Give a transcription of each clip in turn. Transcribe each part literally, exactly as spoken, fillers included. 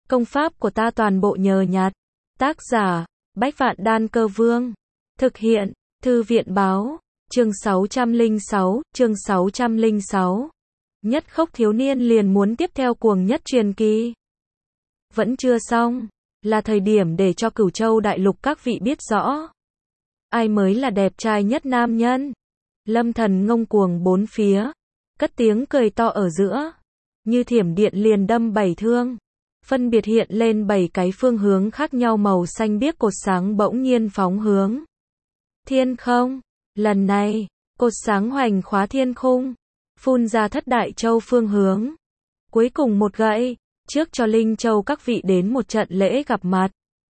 Công pháp của ta toàn bộ nhờ nhặt. Tác giả, Bách Vạn Đan Cơ Vương. Thực hiện, Thư viện Báo. Chương sáu trăm lẻ sáu, chương sáu trăm lẻ sáu. Nhất khốc thiếu niên liền muốn tiếp theo cuồng nhất truyền kỳ. Vẫn chưa xong, là thời điểm để cho Cửu Châu đại lục các vị biết rõ. Ai mới là đẹp trai nhất nam nhân. Lâm Thần ngông cuồng bốn phía, cất tiếng cười to ở giữa. Như thiểm điện liền đâm bảy thương. Phân biệt hiện lên bảy cái phương hướng khác nhau màu xanh biếc cột sáng bỗng nhiên phóng hướng thiên không. Lần này, cột sáng hoành khóa thiên khung, phun ra thất đại châu phương hướng. Cuối cùng một gậy, trước cho Linh Châu các vị đến một trận lễ gặp mặt.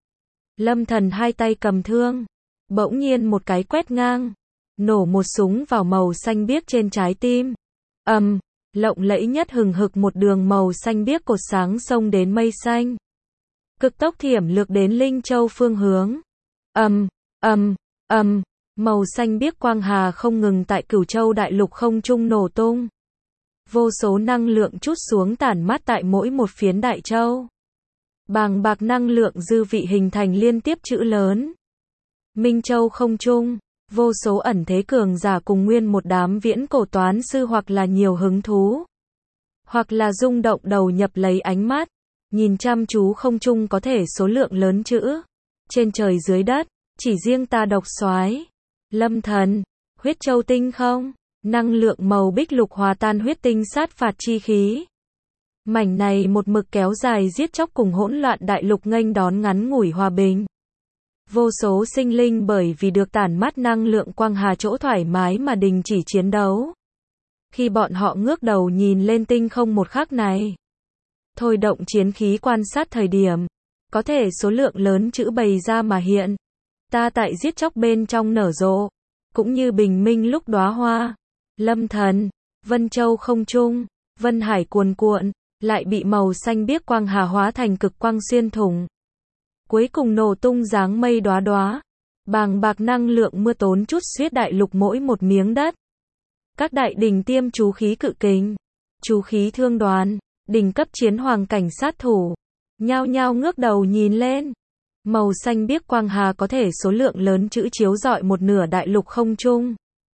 Lâm Thần hai tay cầm thương, bỗng nhiên một cái quét ngang, nổ một súng vào màu xanh biếc trên trái tim. Ầm, um, lộng lẫy nhất hừng hực một đường màu xanh biếc cột sáng xông đến mây xanh. Cực tốc thiểm lược đến Linh Châu phương hướng. Ầm, um, ầm, um, ầm, um, màu xanh biếc quang hà không ngừng tại Cửu Châu đại lục không trung nổ tung. Vô số năng lượng trút xuống tản mát tại mỗi một phiến đại châu. Bàng bạc năng lượng dư vị hình thành liên tiếp chữ lớn. Minh Châu không trung, vô số ẩn thế cường giả cùng nguyên một đám viễn cổ toán sư hoặc là nhiều hứng thú, hoặc là rung động đầu nhập lấy ánh mắt, nhìn chăm chú không trung có thể số lượng lớn chữ. Trên trời dưới đất, chỉ riêng ta độc soái Lâm Thần, huyết châu tinh không, năng lượng màu bích lục hòa tan huyết tinh sát phạt chi khí. Mảnh này một mực kéo dài giết chóc cùng hỗn loạn đại lục nghênh đón ngắn ngủi hòa bình. Vô số sinh linh bởi vì được tản mát năng lượng quang hà chỗ thoải mái mà đình chỉ chiến đấu. Khi bọn họ ngước đầu nhìn lên tinh không một khắc này, thôi động chiến khí quan sát thời điểm, có thể số lượng lớn chữ bày ra mà hiện. Ta tại giết chóc bên trong nở rộ, cũng như bình minh lúc đóa hoa. Lâm Thần, Vân Châu không trung, Vân Hải cuồn cuộn, lại bị màu xanh biếc quang hà hóa thành cực quang xuyên thủng. Cuối cùng nổ tung dáng mây đóa đóa, bàng bạc năng lượng mưa tốn chút xuyết đại lục mỗi một miếng đất. Các đại đỉnh tiêm chú khí cự kình, chú khí thương đoàn, đỉnh cấp chiến hoàng cảnh sát thủ, nhao nhao ngước đầu nhìn lên. Màu xanh biếc quang hà có thể số lượng lớn chữ chiếu rọi một nửa đại lục không trung.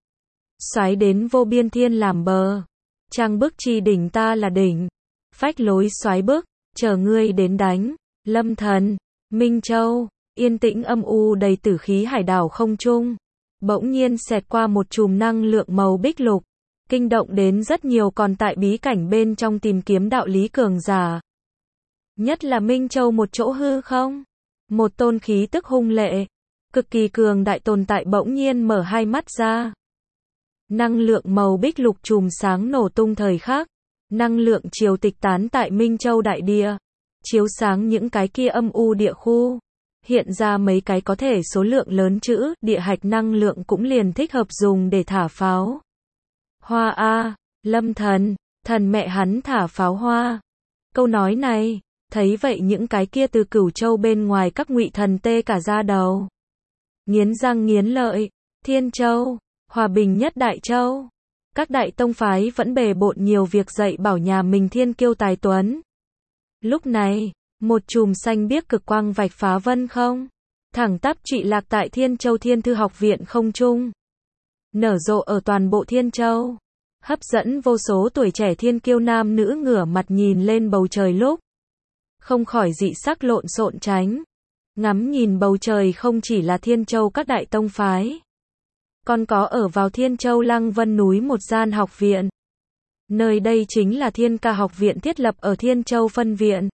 Xoáy đến vô biên thiên làm bờ, trang bức chi đỉnh ta là đỉnh, phách lối xoáy bức, chờ ngươi đến đánh. Lâm Thần, Minh Châu, yên tĩnh âm u đầy tử khí hải đảo không trung, bỗng nhiên xẹt qua một chùm năng lượng màu bích lục, kinh động đến rất nhiều còn tại bí cảnh bên trong tìm kiếm đạo lý cường giả. Nhất là Minh Châu một chỗ hư không, một tôn khí tức hung lệ, cực kỳ cường đại tồn tại bỗng nhiên mở hai mắt ra. Năng lượng màu bích lục chùm sáng nổ tung thời khắc, năng lượng triều tịch tán tại Minh Châu đại địa, chiếu sáng những cái kia âm u địa khu, hiện ra mấy cái có thể số lượng lớn chữ, địa hạch năng lượng cũng liền thích hợp dùng để thả pháo. Hoa a, Lâm Thần, thần mẹ hắn thả pháo hoa. Câu nói này, thấy vậy những cái kia từ Cửu Châu bên ngoài các ngụy thần tê cả da đầu. Nghiến răng nghiến lợi, Thiên Châu, hòa bình nhất đại châu. Các đại tông phái vẫn bề bộn nhiều việc dạy bảo nhà mình thiên kiêu tài tuấn. Lúc này, một chùm xanh biếc cực quang vạch phá vân không, thẳng tắp trụy lạc tại Thiên Châu Thiên Thư Học Viện không trung. Nở rộ ở toàn bộ Thiên Châu, hấp dẫn vô số tuổi trẻ thiên kiêu nam nữ ngửa mặt nhìn lên bầu trời lúc không khỏi dị sắc lộn xộn tránh. Ngắm nhìn bầu trời không chỉ là Thiên Châu các đại tông phái, còn có ở vào Thiên Châu Lăng Vân núi một gian học viện. Nơi đây chính là Thiên Ca học viện thiết lập ở Thiên Châu phân viện.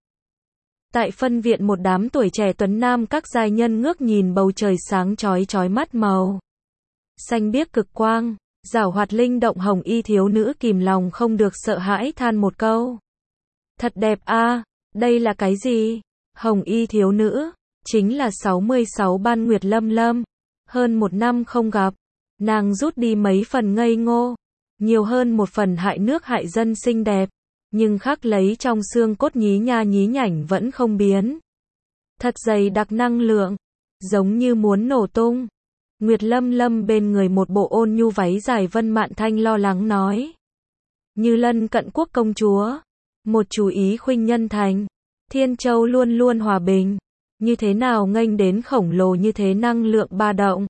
Tại phân viện một đám tuổi trẻ tuấn nam các giai nhân ngước nhìn bầu trời sáng chói chói mắt màu xanh biếc cực quang, giảo hoạt linh động hồng y thiếu nữ kìm lòng không được sợ hãi than một câu. Thật đẹp a, đây là cái gì? Hồng y thiếu nữ, chính là sáu mươi sáu Ban Nguyệt Lâm Lâm. Hơn một năm không gặp, nàng rút đi mấy phần ngây ngô, nhiều hơn một phần hại nước hại dân xinh đẹp, nhưng khắc lấy trong xương cốt nhí nha nhí nhảnh vẫn không biến. Thật dày đặc năng lượng, giống như muốn nổ tung. Nguyệt Lâm Lâm bên người một bộ ôn nhu váy dài Vân Mạn Thanh lo lắng nói. Như lân cận quốc công chúa, một chú ý khuynh nhân thành, Thiên Châu luôn luôn hòa bình. Như thế nào nghênh đến khổng lồ như thế năng lượng ba động.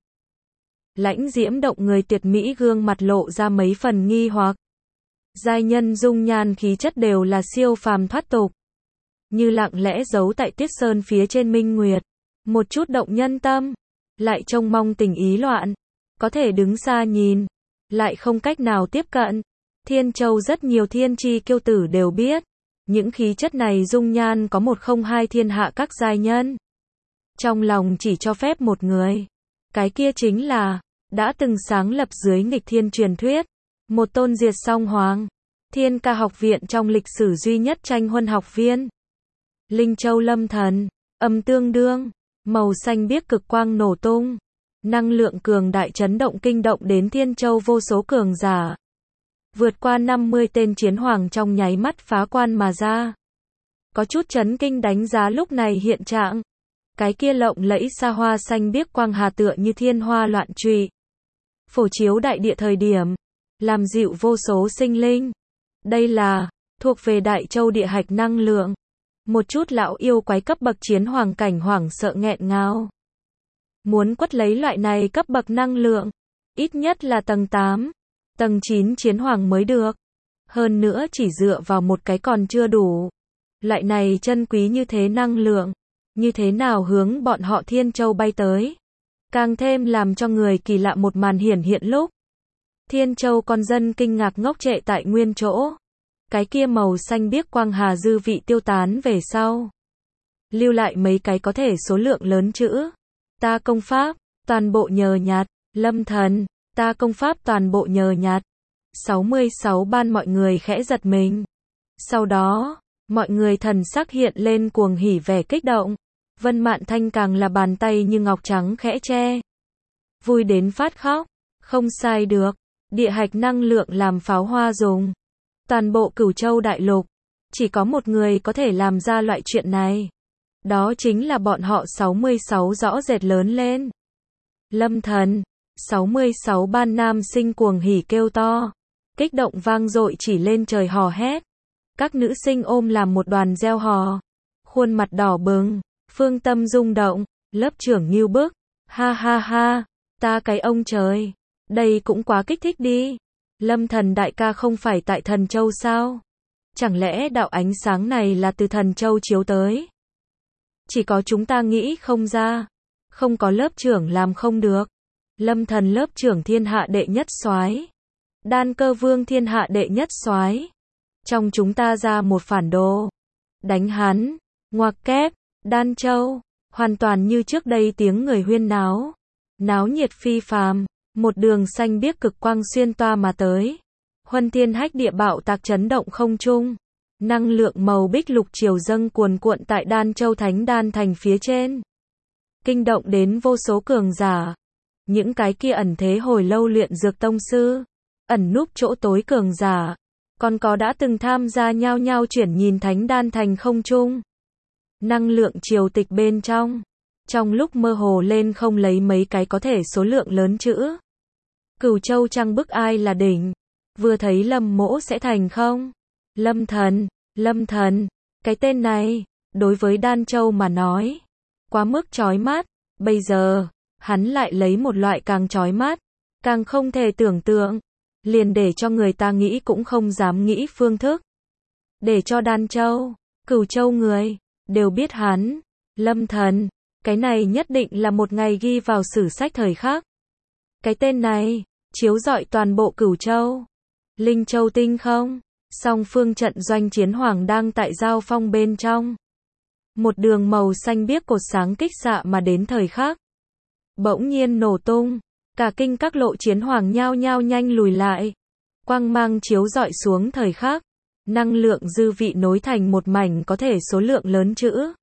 Lãnh Diễm động người tuyệt mỹ gương mặt lộ ra mấy phần nghi hoặc. Giai nhân dung nhan khí chất đều là siêu phàm thoát tục. Như lặng lẽ giấu tại tuyết sơn phía trên minh nguyệt. Một chút động nhân tâm. Lại trông mong tình ý loạn. Có thể đứng xa nhìn. Lại không cách nào tiếp cận. Thiên Châu rất nhiều thiên chi kiêu tử đều biết. Những khí chất này dung nhan có một không hai thiên hạ các giai nhân. Trong lòng chỉ cho phép một người. Cái kia chính là, đã từng sáng lập dưới nghịch thiên truyền thuyết. Một tôn diệt song hoàng. Thiên Ca học viện trong lịch sử duy nhất tranh huân học viên. Linh Châu Lâm Thần, âm tương đương, màu xanh biếc cực quang nổ tung. Năng lượng cường đại chấn động kinh động đến Thiên Châu vô số cường giả. Vượt qua năm mươi tên chiến hoàng trong nháy mắt phá quan mà ra. Có chút chấn kinh đánh giá lúc này hiện trạng. Cái kia lộng lẫy xa hoa xanh biếc quang hà tựa như thiên hoa loạn trụy. Phổ chiếu đại địa thời điểm. Làm dịu vô số sinh linh. Đây là, thuộc về Đại Châu địa hạch năng lượng. Một chút lão yêu quái cấp bậc chiến hoàng cảnh hoảng sợ nghẹn ngào. Muốn quất lấy loại này cấp bậc năng lượng. Ít nhất là tầng tám. Tầng chín chiến hoàng mới được. Hơn nữa chỉ dựa vào một cái còn chưa đủ. Loại này chân quý như thế năng lượng. Như thế nào hướng bọn họ Thiên Châu bay tới. Càng thêm làm cho người kỳ lạ một màn hiển hiện lúc. Thiên Châu con dân kinh ngạc ngốc trệ tại nguyên chỗ. Cái kia màu xanh biếc quang hà dư vị tiêu tán về sau. Lưu lại mấy cái có thể số lượng lớn chữ. Ta công pháp, toàn bộ nhờ nhạt. Lâm Thần, ta công pháp toàn bộ nhờ nhạt. sáu mươi sáu ban mọi người khẽ giật mình. Sau đó, mọi người thần sắc hiện lên cuồng hỉ vẻ kích động. Vân Mạn Thanh càng là bàn tay như ngọc trắng khẽ che. Vui đến phát khóc. Không sai được. Địa hạch năng lượng làm pháo hoa dùng. Toàn bộ Cửu Châu đại lục. Chỉ có một người có thể làm ra loại chuyện này. Đó chính là bọn họ sáu mươi sáu rõ rệt lớn lên. Lâm Thần. sáu mươi sáu ban nam sinh cuồng hỉ kêu to. Kích động vang dội chỉ lên trời hò hét. Các nữ sinh ôm làm một đoàn reo hò. Khuôn mặt đỏ bừng. Phương tâm rung động. Lớp trưởng nghiêu bức. Ha ha ha. Ta cái ông trời. Đây cũng quá kích thích đi. Lâm Thần đại ca không phải tại Thần Châu sao? Chẳng lẽ đạo ánh sáng này là từ Thần Châu chiếu tới? Chỉ có chúng ta nghĩ không ra. Không có lớp trưởng làm không được. Lâm Thần lớp trưởng thiên hạ đệ nhất soái. Đan Cơ Vương thiên hạ đệ nhất soái. Trong chúng ta ra một phản đồ. Đánh hắn. Ngoặc kép. Đan Châu. Hoàn toàn như trước đây tiếng người huyên náo. Náo nhiệt phi phàm. Một đường xanh biếc cực quang xuyên toa mà tới. Huân thiên hách địa bạo tạc chấn động không trung. Năng lượng màu bích lục triều dâng cuồn cuộn tại Đan Châu Thánh Đan Thành phía trên. Kinh động đến vô số cường giả. Những cái kia ẩn thế hồi lâu luyện dược tông sư. Ẩn núp chỗ tối cường giả. Còn có đã từng tham gia nhao nhao chuyển nhìn Thánh Đan Thành không trung. Năng lượng triều tịch bên trong. Trong lúc mơ hồ lên không lấy mấy cái có thể số lượng lớn chữ. Cửu Châu trăng bức ai là đỉnh. Vừa thấy Lâm Mỗ sẽ thành không? Lâm Thần, Lâm Thần. Cái tên này, đối với Đan Châu mà nói. Quá mức chói mắt. Bây giờ, hắn lại lấy một loại càng chói mắt. Càng không thể tưởng tượng. Liền để cho người ta nghĩ cũng không dám nghĩ phương thức. Để cho Đan Châu, Cửu Châu người, đều biết hắn. Lâm Thần. Cái này nhất định là một ngày ghi vào sử sách thời khắc. Cái tên này, chiếu rọi toàn bộ Cửu Châu. Linh Châu tinh không? Song phương trận doanh chiến hoàng đang tại giao phong bên trong. Một đường màu xanh biếc cột sáng kích xạ mà đến thời khắc. Bỗng nhiên nổ tung. Cả kinh các lộ chiến hoàng nhao nhao nhanh lùi lại. Quang mang chiếu rọi xuống thời khắc. Năng lượng dư vị nối thành một mảnh có thể số lượng lớn chữ.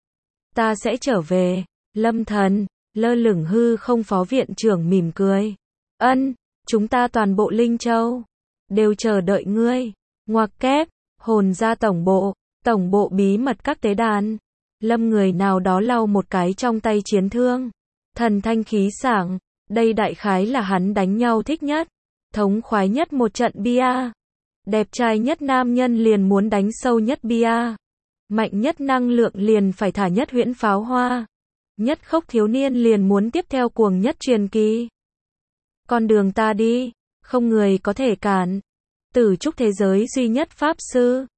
Ta sẽ trở về. Lâm Thần, lơ lửng hư không phó viện trưởng mỉm cười. Ân, chúng ta toàn bộ Linh Châu. Đều chờ đợi ngươi. Ngoặc kép, hồn ra tổng bộ. Tổng bộ bí mật các tế đàn. Lâm người nào đó lau một cái trong tay chiến thương. Thần thanh khí sảng. Đây đại khái là hắn đánh nhau thích nhất. Thống khoái nhất một trận bia. Đẹp trai nhất nam nhân liền muốn đánh sâu nhất bia. Mạnh nhất năng lượng liền phải thả nhất huyễn pháo hoa. Nhất khốc thiếu niên liền muốn tiếp theo cuồng nhất truyền kỳ. Con đường ta đi, không người có thể cản. Tử trúc thế giới duy nhất pháp sư.